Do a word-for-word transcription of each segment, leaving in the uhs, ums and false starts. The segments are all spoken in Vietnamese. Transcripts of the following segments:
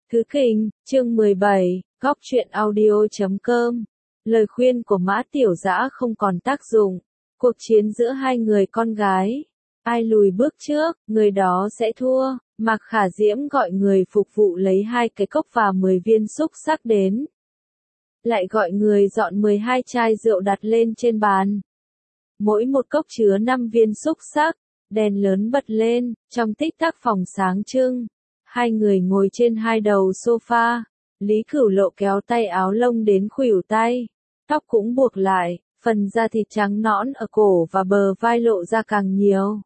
Thứ Kinh, chương mười bảy, góc truyện audio chấm com. Lời khuyên của Mã Tiểu Dã không còn tác dụng. Cuộc chiến giữa hai người con gái. Ai lùi bước trước, người đó sẽ thua. Mạc Khả Diễm gọi người phục vụ lấy hai cái cốc và mười viên xúc xắc đến. Lại gọi người dọn mười hai chai rượu đặt lên trên bàn. Mỗi một cốc chứa năm viên xúc xắc. Đèn lớn bật lên, trong tích tắc phòng sáng trưng. Hai người ngồi trên hai đầu sofa. Lý Cửu Lộ kéo tay áo lông đến khuỷu tay. Tóc cũng buộc lại, phần da thịt trắng nõn ở cổ và bờ vai lộ ra càng nhiều.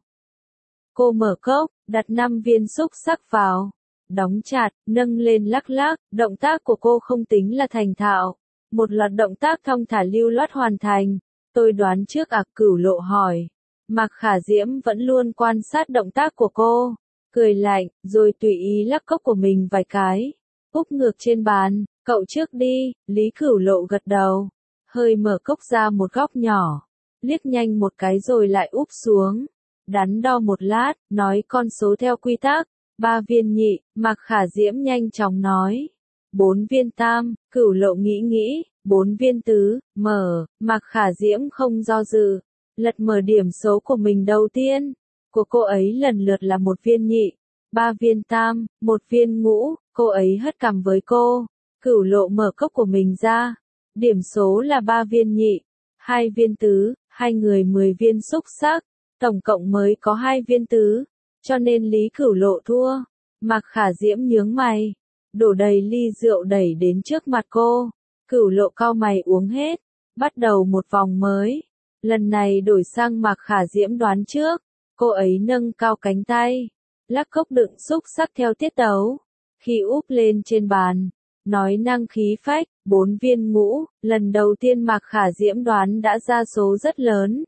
Cô mở cốc, đặt năm viên xúc xắc vào. Đóng chặt, nâng lên lắc lắc, động tác của cô không tính là thành thạo. Một loạt động tác thong thả lưu loát hoàn thành. Tôi đoán trước à? Cửu Lộ hỏi. Mạc Khả Diễm vẫn luôn quan sát động tác của cô. Cười lạnh, rồi tùy ý lắc cốc của mình vài cái. Úp ngược trên bàn, cậu trước đi, Lý Cửu Lộ gật đầu. Hơi mở cốc ra một góc nhỏ. Liếc nhanh một cái rồi lại úp xuống. Đắn đo một lát, nói con số theo quy tắc. Ba viên nhị, Mạc Khả Diễm nhanh chóng nói. Bốn viên tam, Cửu Lộ nghĩ nghĩ. Bốn viên tứ, mở, Mạc Khả Diễm không do dự. Lật mở điểm số của mình đầu tiên. Của cô ấy lần lượt là một viên nhị, ba viên tam, một viên ngũ, cô ấy hất cằm với cô. Cửu Lộ mở cốc của mình ra. Điểm số là ba viên nhị, hai viên tứ, hai người mười viên xúc xắc, tổng cộng mới có hai viên tứ, cho nên Lý Cửu Lộ thua. Mạc Khả Diễm nhướng mày, đổ đầy ly rượu đẩy đến trước mặt cô. Cửu Lộ cau mày uống hết, bắt đầu một vòng mới. Lần này đổi sang Mạc Khả Diễm đoán trước. Cô ấy nâng cao cánh tay, lắc cốc đựng xúc xắc theo tiết tấu. Khi úp lên trên bàn, nói năng khí phách, bốn viên ngũ, lần đầu tiên Mạc Khả Diễm đoán đã ra số rất lớn.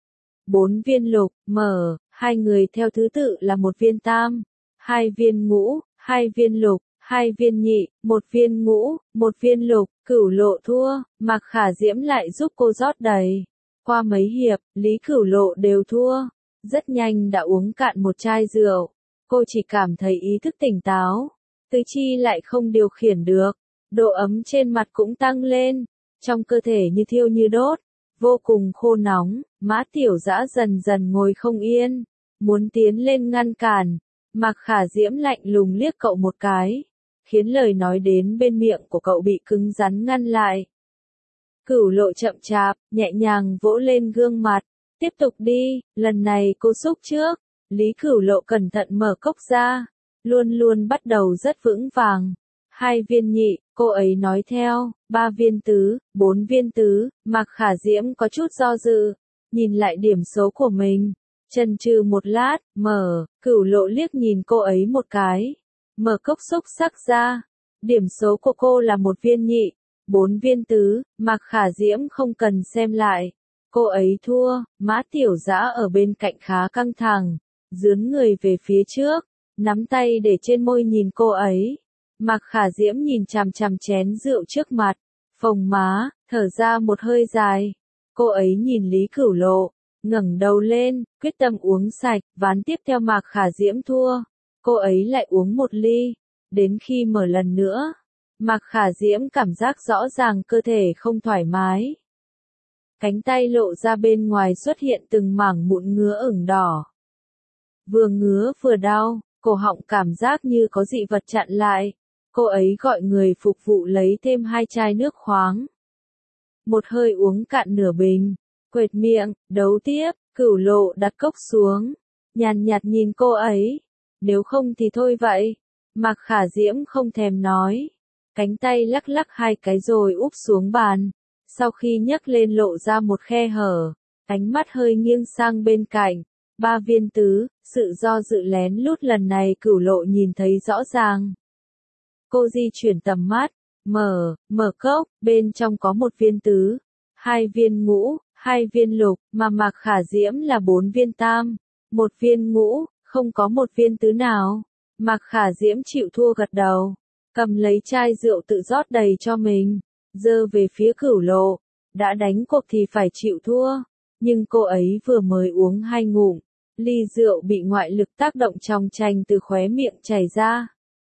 Bốn viên lục, mở, hai người theo thứ tự là một viên tam, hai viên ngũ, hai viên lục, hai viên nhị, một viên ngũ, một viên lục. Cửu Lộ thua, Mạc Khả Diễm lại giúp cô rót đầy. Qua mấy hiệp, Lý Cửu Lộ đều thua. Rất nhanh đã uống cạn một chai rượu. Cô chỉ cảm thấy ý thức tỉnh táo. Tứ chi lại không điều khiển được. Độ ấm trên mặt cũng tăng lên. Trong cơ thể như thiêu như đốt. Vô cùng khô nóng. Mã Tiểu Dã dần dần ngồi không yên. Muốn tiến lên ngăn cản. Mạc Khả Diễm lạnh lùng liếc cậu một cái. Khiến lời nói đến bên miệng của cậu bị cứng rắn ngăn lại. Cửu Lộ chậm chạp, nhẹ nhàng vỗ lên gương mặt. Tiếp tục đi, lần này cô xúc trước. Lý Cửu Lộ cẩn thận mở cốc ra. Luôn luôn bắt đầu rất vững vàng. Hai viên nhị, cô ấy nói theo. Ba viên tứ, bốn viên tứ. Mạc Khả Diễm có chút do dự. Nhìn lại điểm số của mình. Chần chừ một lát, mở. Cửu Lộ liếc nhìn cô ấy một cái. Mở cốc xúc xắc ra. Điểm số của cô là một viên nhị, bốn viên tứ. Mạc Khả Diễm không cần xem lại. Cô ấy thua. Mã Tiểu Dã ở bên cạnh khá căng thẳng, dướn người về phía trước, nắm tay để trên môi nhìn cô ấy. Mạc Khả Diễm nhìn chằm chằm chén rượu trước mặt, phồng má, thở ra một hơi dài. Cô ấy nhìn Lý Cửu Lộ, ngẩng đầu lên, quyết tâm uống sạch. Ván tiếp theo Mạc Khả Diễm thua. Cô ấy lại uống một ly, đến khi mở lần nữa, Mạc Khả Diễm cảm giác rõ ràng cơ thể không thoải mái. Cánh tay lộ ra bên ngoài xuất hiện từng mảng mụn ngứa ửng đỏ. Vừa ngứa vừa đau, cổ họng cảm giác như có dị vật chặn lại. Cô ấy gọi người phục vụ lấy thêm hai chai nước khoáng. Một hơi uống cạn nửa bình, quệt miệng, đấu tiếp. Cửu Lộ đặt cốc xuống, nhàn nhạt nhìn cô ấy. Nếu không thì thôi vậy. Mạc Khả Diễm không thèm nói. Cánh tay lắc lắc hai cái rồi úp xuống bàn. Sau khi nhấc lên lộ ra một khe hở, ánh mắt hơi nghiêng sang bên cạnh. Ba viên tứ, sự do dự lén lút lần này Cửu Lộ nhìn thấy rõ ràng. Cô di chuyển tầm mắt, mở, mở cốc, bên trong có một viên tứ, hai viên ngũ, hai viên lục, mà Mạc Khả Diễm là bốn viên tam, một viên ngũ, không có một viên tứ nào. Mạc Khả Diễm chịu thua gật đầu, cầm lấy chai rượu tự rót đầy cho mình. Giơ về phía Cửu Lộ, đã đánh cuộc thì phải chịu thua, nhưng cô ấy vừa mới uống hai ngụm, ly rượu bị ngoại lực tác động trong chành từ khóe miệng chảy ra.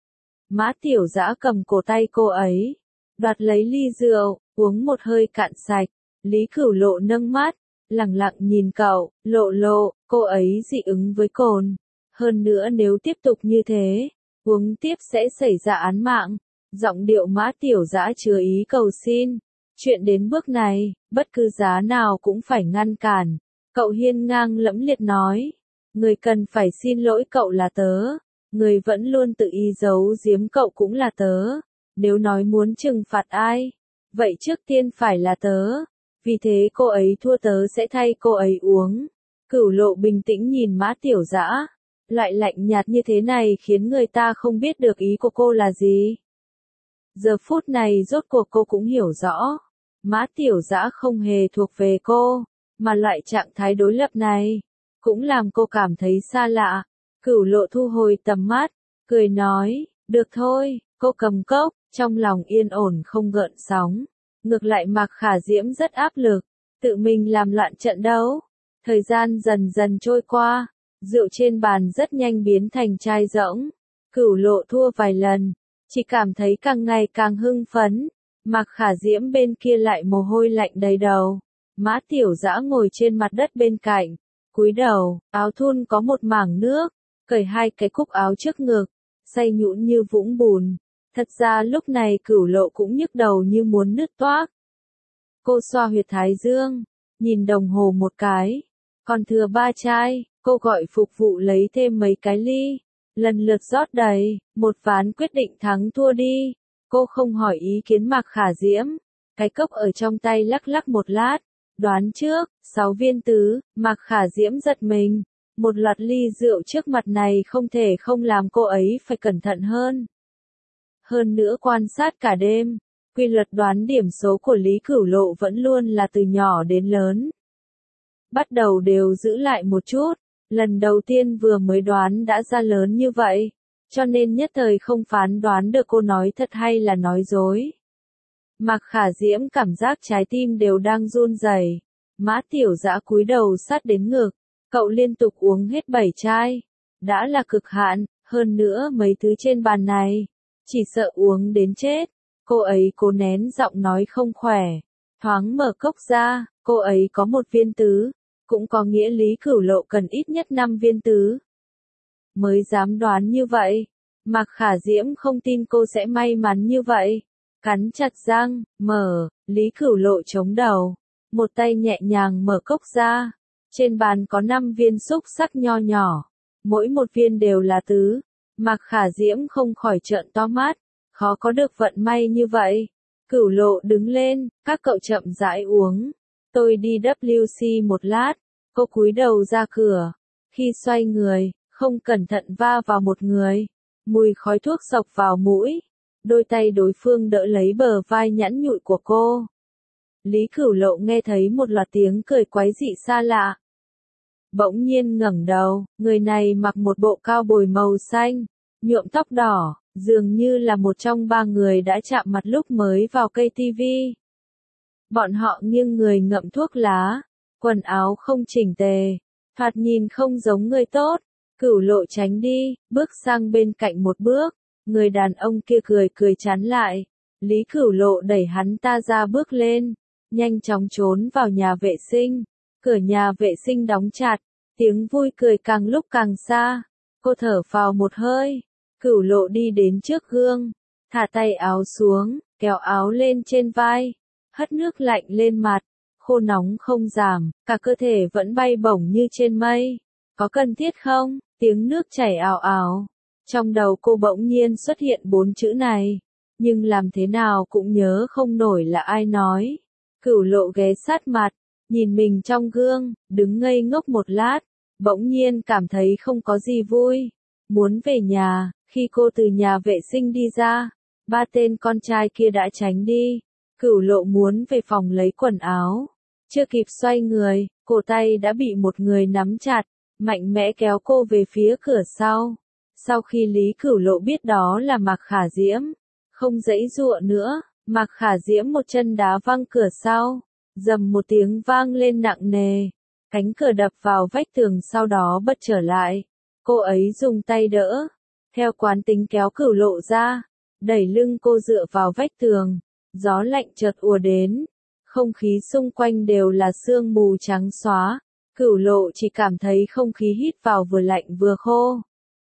Mã Tiểu Dã cầm cổ tay cô ấy, đoạt lấy ly rượu, uống một hơi cạn sạch. Lý Cửu Lộ nâng mắt, lẳng lặng nhìn cậu, Lộ Lộ, cô ấy dị ứng với cồn. Hơn nữa nếu tiếp tục như thế, uống tiếp sẽ xảy ra án mạng. Giọng điệu Mã Tiểu Dã chứa ý cầu xin. Chuyện đến bước này, bất cứ giá nào cũng phải ngăn cản. Cậu hiên ngang lẫm liệt nói. Người cần phải xin lỗi cậu là tớ. Người vẫn luôn tự ý giấu giếm cậu cũng là tớ. Nếu nói muốn trừng phạt ai, vậy trước tiên phải là tớ. Vì thế cô ấy thua tớ sẽ thay cô ấy uống. Cửu Lộ bình tĩnh nhìn Mã Tiểu Dã. Loại lạnh nhạt như thế này khiến người ta không biết được ý của cô là gì. Giờ phút này rốt cuộc cô cũng hiểu rõ. Mã Tiểu Dã không hề thuộc về cô, mà loại trạng thái đối lập này cũng làm cô cảm thấy xa lạ. Cửu Lộ thu hồi tầm mắt, cười nói, được thôi, cô cầm cốc, trong lòng yên ổn không gợn sóng. Ngược lại Mạc Khả Diễm rất áp lực, tự mình làm loạn trận đấu. Thời gian dần dần trôi qua, rượu trên bàn rất nhanh biến thành chai rỗng. Cửu Lộ thua vài lần, chỉ cảm thấy càng ngày càng hưng phấn. Mạc Khả Diễm bên kia lại mồ hôi lạnh đầy đầu. Mã Tiểu Dã ngồi trên mặt đất bên cạnh, cúi đầu, áo thun có một mảng nước, cởi hai cái cúc áo trước ngực, say nhũn như vũng bùn. Thật ra lúc này Cửu Lộ cũng nhức đầu như muốn nứt toác. Cô xoa huyệt thái dương, nhìn đồng hồ một cái, còn thừa ba chai, cô gọi phục vụ lấy thêm mấy cái ly, lần lượt rót đầy, một ván quyết định thắng thua đi. Cô không hỏi ý kiến Mạc Khả Diễm, cái cốc ở trong tay lắc lắc một lát, đoán trước, sáu viên tứ. Mạc Khả Diễm giật mình, một loạt ly rượu trước mặt này không thể không làm cô ấy phải cẩn thận hơn. Hơn nữa quan sát cả đêm, quy luật đoán điểm số của Lý Cửu Lộ vẫn luôn là từ nhỏ đến lớn. Bắt đầu đều giữ lại một chút, lần đầu tiên vừa mới đoán đã ra lớn như vậy, cho nên nhất thời không phán đoán được cô nói thật hay là nói dối. Mạc Khả Diễm cảm giác trái tim đều đang run rẩy. Mã Tiểu Dã cúi đầu sát đến ngực, cậu liên tục uống hết bảy chai, đã là cực hạn, hơn nữa mấy thứ trên bàn này, chỉ sợ uống đến chết. Cô ấy cố nén giọng nói không khỏe, thoáng mở cốc ra, cô ấy có một viên tứ, cũng có nghĩa Lý Cửu Lộ cần ít nhất năm viên tứ. Mới dám đoán như vậy, Mạc Khả Diễm không tin cô sẽ may mắn như vậy. Cắn chặt răng, mở, Lý Cửu Lộ chống đầu, một tay nhẹ nhàng mở cốc ra. Trên bàn có năm viên xúc sắc nho nhỏ, mỗi một viên đều là tứ. Mạc Khả Diễm không khỏi trợn to mắt, khó có được vận may như vậy. Cửu Lộ đứng lên, các cậu chậm rãi uống. Tôi đi W C một lát. Cô cúi đầu ra cửa. Khi xoay người, không cẩn thận va vào một người. Mùi khói thuốc xộc vào mũi. Đôi tay đối phương đỡ lấy bờ vai nhẵn nhụi của cô. Lý Cửu Lộ nghe thấy một loạt tiếng cười quái dị xa lạ. Bỗng nhiên ngẩng đầu, người này mặc một bộ cao bồi màu xanh, nhuộm tóc đỏ, dường như là một trong ba người đã chạm mặt lúc mới vào cây tivi. Bọn họ nghiêng người ngậm thuốc lá, quần áo không chỉnh tề, thoạt nhìn không giống người tốt. Cửu Lộ tránh đi, bước sang bên cạnh một bước, người đàn ông kia cười cười chắn lại. Lý Cửu Lộ đẩy hắn ta ra bước lên, nhanh chóng trốn vào nhà vệ sinh. Cửa nhà vệ sinh đóng chặt, tiếng vui cười càng lúc càng xa. Cô thở phào một hơi. Cửu Lộ đi đến trước gương, thả tay áo xuống, kéo áo lên trên vai, hất nước lạnh lên mặt. Khô nóng không giảm, cả cơ thể vẫn bay bổng như trên mây. Có cần thiết không? Tiếng nước chảy ào ào. Trong đầu cô bỗng nhiên xuất hiện bốn chữ này, nhưng làm thế nào cũng nhớ không nổi là ai nói. Cửu Lộ ghé sát mặt, nhìn mình trong gương, đứng ngây ngốc một lát, bỗng nhiên cảm thấy không có gì vui. Muốn về nhà. Khi cô từ nhà vệ sinh đi ra, ba tên con trai kia đã tránh đi. Cửu Lộ muốn về phòng lấy quần áo. Chưa kịp xoay người, cổ tay đã bị một người nắm chặt, mạnh mẽ kéo cô về phía cửa sau. Sau khi Lý Cửu Lộ biết đó là Mạc Khả Diễm, không giãy giụa nữa, Mạc Khả Diễm một chân đá văng cửa sau, rầm một tiếng vang lên nặng nề. Cánh cửa đập vào vách tường sau đó bật trở lại. Cô ấy dùng tay đỡ, theo quán tính kéo Cửu Lộ ra. đẩy lưng cô dựa vào vách tường, gió lạnh chợt ùa đến, không khí xung quanh đều là sương mù trắng xóa, Cửu Lộ chỉ cảm thấy không khí hít vào vừa lạnh vừa khô.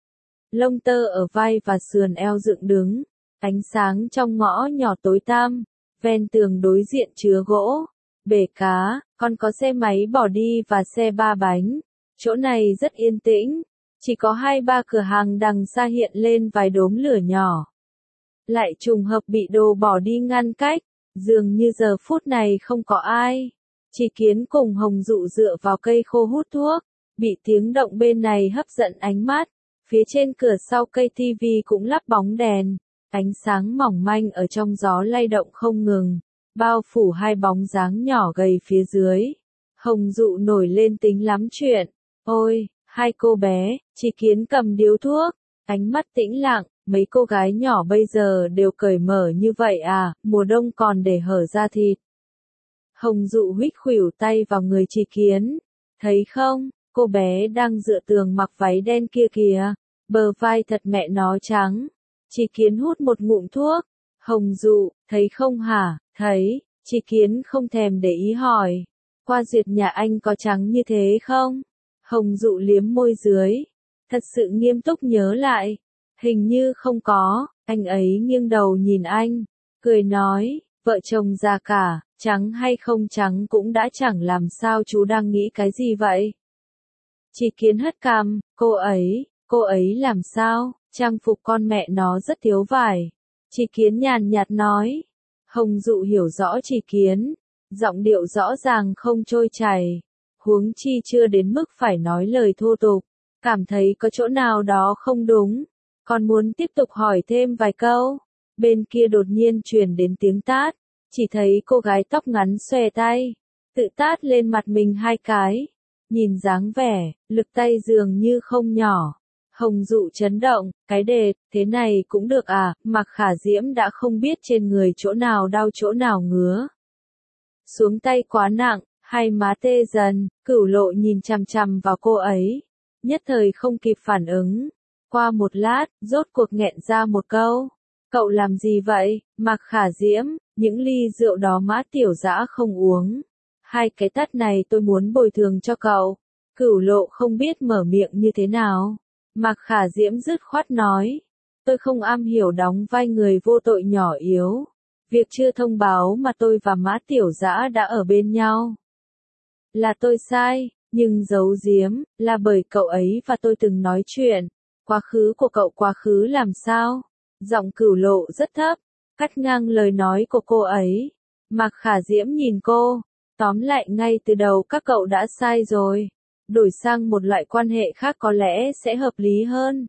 Lông tơ ở vai và sườn eo dựng đứng, ánh sáng trong ngõ nhỏ tối tăm, ven tường đối diện chứa gỗ, bể cá, còn có xe máy bỏ đi và xe ba bánh. Chỗ này rất yên tĩnh, chỉ có hai ba cửa hàng đằng xa hiện lên vài đốm lửa nhỏ. Lại trùng hợp bị đồ bỏ đi ngăn cách, dường như giờ phút này không có ai. Chỉ Kiến cùng Hồng Dụ dựa vào cây khô hút thuốc, bị tiếng động bên này hấp dẫn ánh mắt. Phía trên cửa sau cây tivi cũng lắp bóng đèn, ánh sáng mỏng manh ở trong gió lay động không ngừng, bao phủ hai bóng dáng nhỏ gầy phía dưới. Hồng Dụ nổi lên tính lắm chuyện. Ôi, hai cô bé, Chỉ Kiến cầm điếu thuốc, ánh mắt tĩnh lặng, mấy cô gái nhỏ bây giờ đều cởi mở như vậy à, mùa đông còn để hở ra thịt. Hồng Dụ huých khuỷu tay vào người Chỉ Kiến, thấy không, cô bé đang dựa tường mặc váy đen kia kìa, bờ vai thật mẹ nó trắng. Chỉ Kiến hút một ngụm thuốc, Hồng Dụ, thấy không hả, thấy, Chỉ Kiến không thèm để ý hỏi, qua duyệt nhà anh có trắng như thế không? Hồng Dụ liếm môi dưới, thật sự nghiêm túc nhớ lại, hình như không có, anh ấy nghiêng đầu nhìn anh, cười nói, vợ chồng già cả, trắng hay không trắng cũng đã chẳng làm sao, chú đang nghĩ cái gì vậy? Chỉ Kiến hất cằm, cô ấy, cô ấy làm sao, trang phục con mẹ nó rất thiếu vải. Chỉ Kiến nhàn nhạt nói. Hồng Dụ hiểu rõ Chỉ Kiến, giọng điệu rõ ràng không trôi chảy, huống chi chưa đến mức phải nói lời thô tục, cảm thấy có chỗ nào đó không đúng, còn muốn tiếp tục hỏi thêm vài câu. Bên kia đột nhiên truyền đến tiếng tát, chỉ thấy cô gái tóc ngắn xòe tay, tự tát lên mặt mình hai cái, nhìn dáng vẻ, lực tay dường như không nhỏ. Hồng Dụ chấn động, cái đề, thế này cũng được à, Mạc Khả Diễm đã không biết trên người chỗ nào đau chỗ nào ngứa. Xuống tay quá nặng, hai má tê dần, Cửu Lộ nhìn chằm chằm vào cô ấy, nhất thời không kịp phản ứng. Qua một lát, rốt cuộc nghẹn ra một câu, cậu làm gì vậy, Mạc Khả Diễm, những ly rượu đó Mã Tiểu Dã không uống. Hai cái tát này tôi muốn bồi thường cho cậu. Cửu Lộ không biết mở miệng như thế nào. Mạc Khả Diễm dứt khoát nói, tôi không am hiểu đóng vai người vô tội nhỏ yếu. Việc chưa thông báo mà tôi và Mã Tiểu Dã đã ở bên nhau. Là tôi sai, nhưng giấu giếm, là bởi cậu ấy và tôi từng nói chuyện. Quá khứ của cậu quá khứ làm sao? Giọng Cửu Lộ rất thấp, cắt ngang lời nói của cô ấy. Mạc Khả Diễm nhìn cô, tóm lại ngay từ đầu các cậu đã sai rồi. Đổi sang một loại quan hệ khác có lẽ sẽ hợp lý hơn.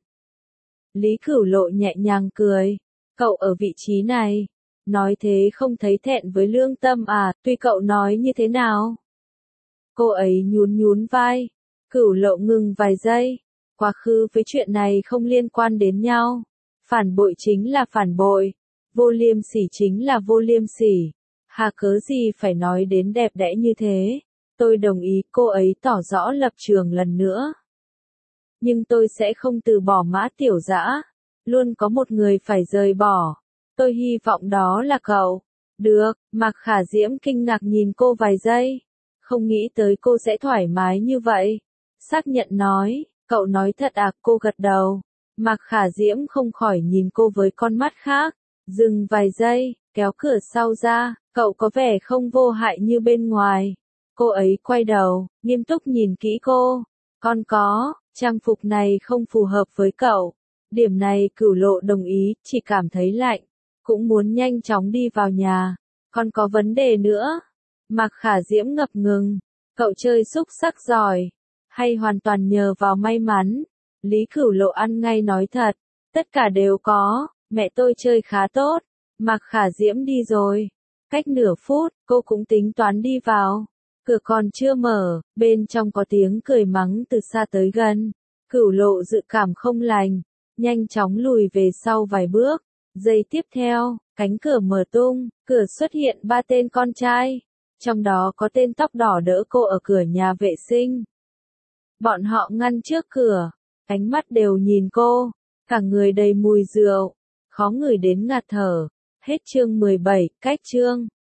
Lý Cửu Lộ nhẹ nhàng cười, cậu ở vị trí này, nói thế không thấy thẹn với lương tâm à, tuy cậu nói như thế nào. Cô ấy nhún nhún vai, Cửu Lộ ngừng vài giây, quá khứ với chuyện này không liên quan đến nhau, phản bội chính là phản bội, vô liêm sỉ chính là vô liêm sỉ, hà cớ gì phải nói đến đẹp đẽ như thế. Tôi đồng ý, cô ấy tỏ rõ lập trường lần nữa. Nhưng tôi sẽ không từ bỏ Mã Tiểu Dã, luôn có một người phải rời bỏ. Tôi hy vọng đó là cậu. Được, Mạc Khả Diễm kinh ngạc nhìn cô vài giây. Không nghĩ tới cô sẽ thoải mái như vậy. Xác nhận nói, cậu nói thật à, cô gật đầu. Mạc Khả Diễm không khỏi nhìn cô với con mắt khác. Dừng vài giây, kéo cửa sau ra, cậu có vẻ không vô hại như bên ngoài. Cô ấy quay đầu, nghiêm túc nhìn kỹ cô. Con có, trang phục này không phù hợp với cậu. Điểm này Cửu Lộ đồng ý, chỉ cảm thấy lạnh. Cũng muốn nhanh chóng đi vào nhà. Con có vấn đề nữa. Mạc Khả Diễm ngập ngừng. Cậu chơi xúc sắc giỏi. Hay hoàn toàn nhờ vào may mắn. Lý Cửu Lộ ăn ngay nói thật. Tất cả đều có, mẹ tôi chơi khá tốt. Mạc Khả Diễm đi rồi. Cách nửa phút, cô cũng tính toán đi vào. Cửa còn chưa mở, bên trong có tiếng cười mắng từ xa tới gần. Cửu Lộ dự cảm không lành, nhanh chóng lùi về sau vài bước. Giây tiếp theo, cánh cửa mở tung, cửa xuất hiện ba tên con trai. Trong đó có tên tóc đỏ đỡ cô ở cửa nhà vệ sinh. Bọn họ ngăn trước cửa, ánh mắt đều nhìn cô, cả người đầy mùi rượu. khó ngửi đến ngạt thở. Hết chương mười bảy, cách chương.